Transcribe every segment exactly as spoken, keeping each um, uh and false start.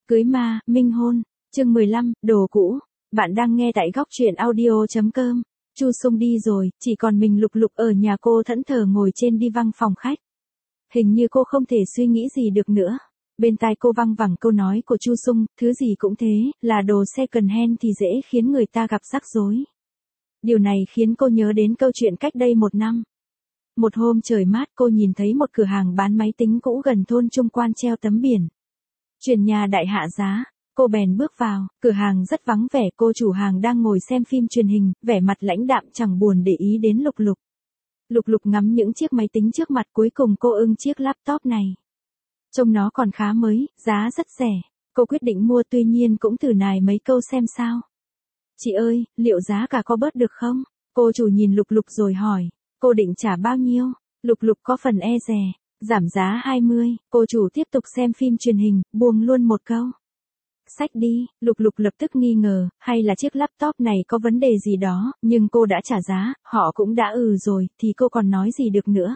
Cưới ma, minh hôn, chương mười lăm, đồ cũ. Bạn đang nghe tại góc truyện audio chấm com. Chu Sung đi rồi, chỉ còn mình Lục Lục ở nhà cô thẫn thờ ngồi trên đi văng phòng khách. Hình như cô không thể suy nghĩ gì được nữa. Bên tai cô văng vẳng câu nói của Chu Sung, thứ gì cũng thế, là đồ second hand thì dễ khiến người ta gặp rắc rối. Điều này khiến cô nhớ đến câu chuyện cách đây một năm. Một hôm trời mát cô nhìn thấy một cửa hàng bán máy tính cũ gần thôn Trung Quan treo tấm biển. Chuyển nhà đại hạ giá, cô bèn bước vào, cửa hàng rất vắng vẻ, cô chủ hàng đang ngồi xem phim truyền hình, vẻ mặt lãnh đạm chẳng buồn để ý đến Lục Lục. Lục Lục ngắm những chiếc máy tính trước mặt, cuối cùng cô ưng chiếc laptop này. Trông nó còn khá mới, giá rất rẻ, cô quyết định mua, tuy nhiên cũng thử nài mấy câu xem sao. Chị ơi, liệu giá cả có bớt được không? Cô chủ nhìn Lục Lục rồi hỏi, cô định trả bao nhiêu? Lục Lục có phần e dè. Giảm giá hai mươi, cô chủ tiếp tục xem phim truyền hình, buông luôn một câu. Xách đi, Lục Lục lập tức nghi ngờ, hay là chiếc laptop này có vấn đề gì đó, nhưng cô đã trả giá, họ cũng đã ừ rồi, thì cô còn nói gì được nữa.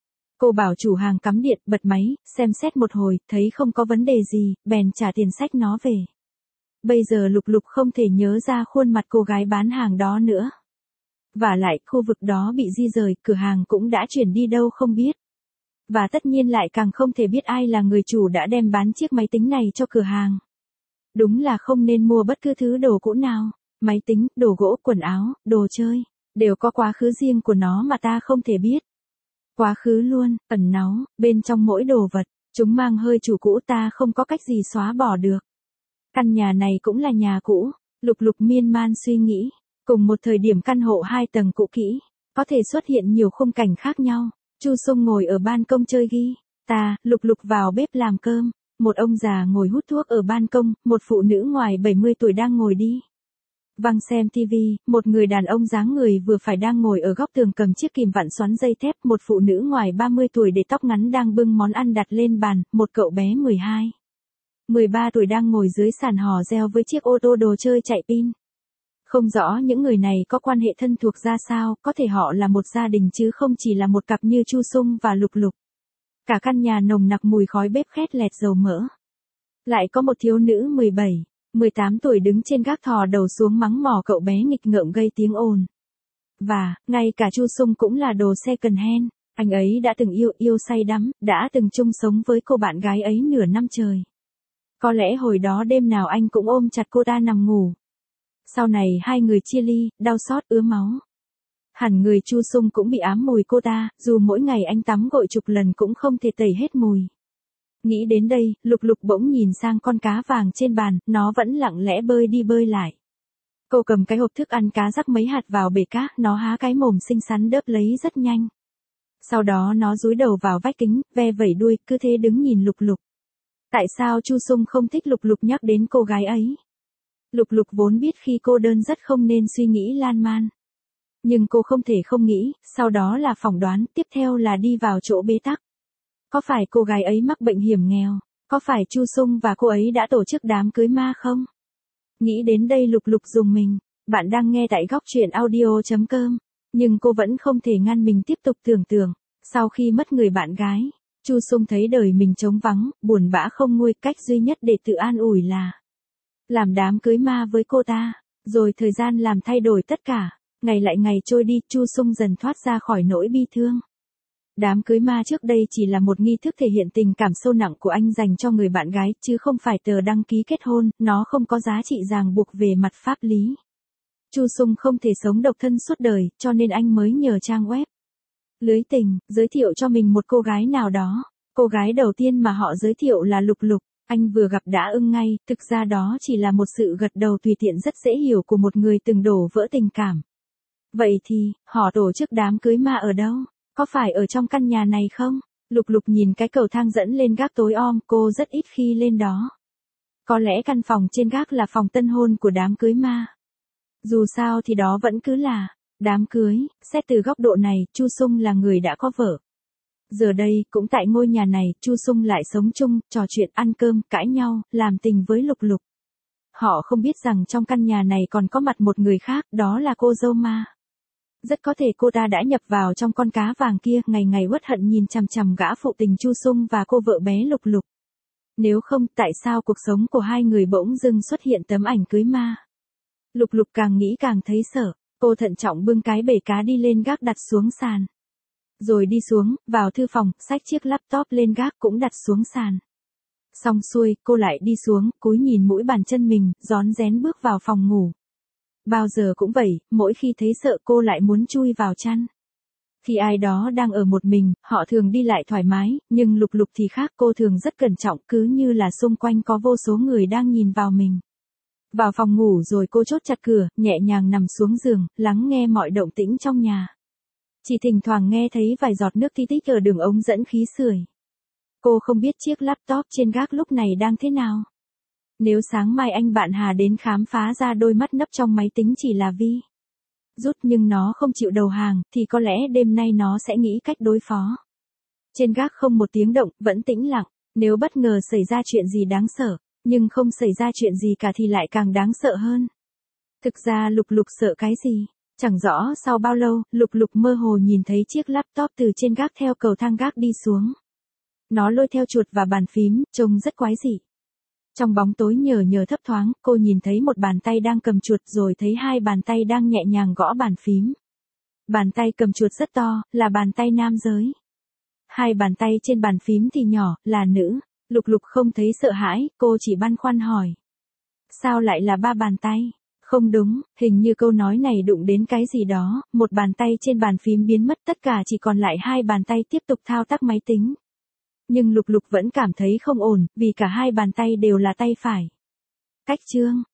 Cô bảo chủ hàng cắm điện, bật máy, xem xét một hồi, thấy không có vấn đề gì, bèn trả tiền xách nó về. Bây giờ Lục Lục không thể nhớ ra khuôn mặt cô gái bán hàng đó nữa. Vả lại, khu vực đó bị di rời, cửa hàng cũng đã chuyển đi đâu không biết. Và tất nhiên lại càng không thể biết ai là người chủ đã đem bán chiếc máy tính này cho cửa hàng. Đúng là không nên mua bất cứ thứ đồ cũ nào. Máy tính, đồ gỗ, quần áo, đồ chơi, đều có quá khứ riêng của nó mà ta không thể biết. Quá khứ luôn, ẩn náu, bên trong mỗi đồ vật, chúng mang hơi chủ cũ, ta không có cách gì xóa bỏ được. Căn nhà này cũng là nhà cũ, Lục Lục miên man suy nghĩ. Cùng một thời điểm căn hộ hai tầng cũ kỹ, có thể xuất hiện nhiều khung cảnh khác nhau. Chu Sung ngồi ở ban công chơi ghi, ta, Lục Lục vào bếp làm cơm, một ông già ngồi hút thuốc ở ban công, một phụ nữ ngoài bảy mươi tuổi đang ngồi đi văng xem tivi, một người đàn ông dáng người vừa phải đang ngồi ở góc tường cầm chiếc kìm vặn xoắn dây thép, một phụ nữ ngoài ba mươi tuổi để tóc ngắn đang bưng món ăn đặt lên bàn, một cậu bé mười hai, mười ba tuổi đang ngồi dưới sàn hò reo với chiếc ô tô đồ chơi chạy pin. Không rõ những người này có quan hệ thân thuộc ra sao, có thể họ là một gia đình chứ không chỉ là một cặp như Chu Sung và Lục Lục. Cả căn nhà nồng nặc mùi khói bếp khét lẹt dầu mỡ. Lại có một thiếu nữ mười bảy, mười tám tuổi đứng trên gác thò đầu xuống mắng mỏ cậu bé nghịch ngợm gây tiếng ồn. Và, ngay cả Chu Sung cũng là đồ second hand, anh ấy đã từng yêu yêu say đắm, đã từng chung sống với cô bạn gái ấy nửa năm trời. Có lẽ hồi đó đêm nào anh cũng ôm chặt cô ta nằm ngủ. Sau này hai người chia ly, đau xót ứa máu. Hẳn người Chu Sung cũng bị ám mùi cô ta, dù mỗi ngày anh tắm gội chục lần cũng không thể tẩy hết mùi. Nghĩ đến đây, Lục Lục bỗng nhìn sang con cá vàng trên bàn, nó vẫn lặng lẽ bơi đi bơi lại. Cô cầm cái hộp thức ăn cá rắc mấy hạt vào bể cá, nó há cái mồm xinh xắn đớp lấy rất nhanh. Sau đó nó dúi đầu vào vách kính, ve vẩy đuôi, cứ thế đứng nhìn Lục Lục. Tại sao Chu Sung không thích Lục Lục nhắc đến cô gái ấy? Lục Lục vốn biết khi cô đơn rất không nên suy nghĩ lan man. Nhưng cô không thể không nghĩ, sau đó là phỏng đoán, tiếp theo là đi vào chỗ bế tắc. Có phải cô gái ấy mắc bệnh hiểm nghèo? Có phải Chu Sung và cô ấy đã tổ chức đám cưới ma không? Nghĩ đến đây Lục Lục rùng mình. Bạn đang nghe tại góc truyện audio chấm com. Nhưng cô vẫn không thể ngăn mình tiếp tục tưởng tượng. Sau khi mất người bạn gái, Chu Sung thấy đời mình trống vắng, buồn bã không nguôi, cách duy nhất để tự an ủi là làm đám cưới ma với cô ta. Rồi thời gian làm thay đổi tất cả. Ngày lại ngày trôi đi, Chu Sung dần thoát ra khỏi nỗi bi thương. Đám cưới ma trước đây chỉ là một nghi thức thể hiện tình cảm sâu nặng của anh dành cho người bạn gái, chứ không phải tờ đăng ký kết hôn, nó không có giá trị ràng buộc về mặt pháp lý. Chu Sung không thể sống độc thân suốt đời, cho nên anh mới nhờ trang web lưới tình, giới thiệu cho mình một cô gái nào đó. Cô gái đầu tiên mà họ giới thiệu là Lục Lục. Anh vừa gặp đã ưng ngay, thực ra đó chỉ là một sự gật đầu tùy tiện rất dễ hiểu của một người từng đổ vỡ tình cảm. Vậy thì, họ tổ chức đám cưới ma ở đâu? Có phải ở trong căn nhà này không? Lục Lục nhìn cái cầu thang dẫn lên gác tối om, cô rất ít khi lên đó. Có lẽ căn phòng trên gác là phòng tân hôn của đám cưới ma. Dù sao thì đó vẫn cứ là đám cưới, xét từ góc độ này, Chu Sung là người đã có vợ. Giờ đây, cũng tại ngôi nhà này, Chu Sung lại sống chung, trò chuyện, ăn cơm, cãi nhau, làm tình với Lục Lục. Họ không biết rằng trong căn nhà này còn có mặt một người khác, đó là cô dâu ma. Rất có thể cô ta đã nhập vào trong con cá vàng kia, ngày ngày uất hận nhìn chằm chằm gã phụ tình Chu Sung và cô vợ bé Lục Lục. Nếu không, tại sao cuộc sống của hai người bỗng dưng xuất hiện tấm ảnh cưới ma? Lục Lục càng nghĩ càng thấy sợ, cô thận trọng bưng cái bể cá đi lên gác đặt xuống sàn. Rồi đi xuống, vào thư phòng, xách chiếc laptop lên gác cũng đặt xuống sàn. Xong xuôi, cô lại đi xuống, cúi nhìn mũi bàn chân mình, rón rén bước vào phòng ngủ. Bao giờ cũng vậy, mỗi khi thấy sợ cô lại muốn chui vào chăn. Khi ai đó đang ở một mình, họ thường đi lại thoải mái, nhưng Lục Lục thì khác, cô thường rất cẩn trọng, cứ như là xung quanh có vô số người đang nhìn vào mình. Vào phòng ngủ rồi cô chốt chặt cửa, nhẹ nhàng nằm xuống giường, lắng nghe mọi động tĩnh trong nhà. Chỉ thỉnh thoảng nghe thấy vài giọt nước tí tách ở đường ống dẫn khí sưởi. Cô không biết chiếc laptop trên gác lúc này đang thế nào. Nếu sáng mai anh bạn Hà đến khám phá ra đôi mắt nấp trong máy tính chỉ là vi rút nhưng nó không chịu đầu hàng, thì có lẽ đêm nay nó sẽ nghĩ cách đối phó. Trên gác không một tiếng động, vẫn tĩnh lặng. Nếu bất ngờ xảy ra chuyện gì đáng sợ, nhưng không xảy ra chuyện gì cả thì lại càng đáng sợ hơn. Thực ra Lục Lục sợ cái gì? Chẳng rõ sau bao lâu, Lục Lục mơ hồ nhìn thấy chiếc laptop từ trên gác theo cầu thang gác đi xuống. Nó lôi theo chuột và bàn phím, trông rất quái dị. Trong bóng tối nhờ nhờ thấp thoáng, cô nhìn thấy một bàn tay đang cầm chuột rồi thấy hai bàn tay đang nhẹ nhàng gõ bàn phím. Bàn tay cầm chuột rất to, là bàn tay nam giới. Hai bàn tay trên bàn phím thì nhỏ, là nữ. Lục Lục không thấy sợ hãi, cô chỉ băn khoăn hỏi. Sao lại là ba bàn tay? Không đúng, hình như câu nói này đụng đến cái gì đó, một bàn tay trên bàn phím biến mất, tất cả chỉ còn lại hai bàn tay tiếp tục thao tác máy tính. Nhưng Lục Lục vẫn cảm thấy không ổn, vì cả hai bàn tay đều là tay phải. Cách chương